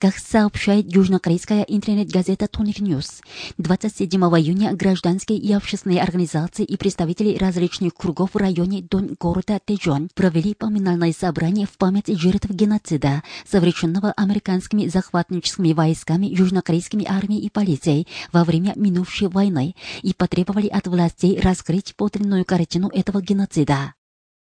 Как сообщает южнокорейская интернет-газета Tonik News, 27 июня гражданские и общественные организации и представители различных кругов в районе Дон города Тэджон провели поминальное собрание в память жертв геноцида, совершенного американскими захватническими войсками, южнокорейскими армией и полицией во время минувшей войны, и потребовали от властей раскрыть подлинную картину этого геноцида.